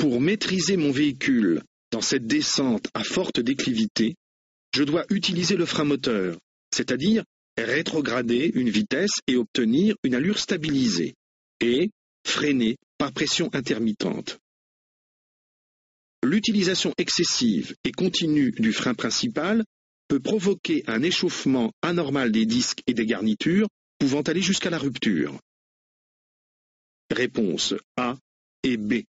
Pour maîtriser mon véhicule dans cette descente à forte déclivité, je dois utiliser le frein moteur, c'est-à-dire rétrograder une vitesse et obtenir une allure stabilisée, et freiner par pression intermittente. L'utilisation excessive et continue du frein principal peut provoquer un échauffement anormal des disques et des garnitures, pouvant aller jusqu'à la rupture. Réponse A et B.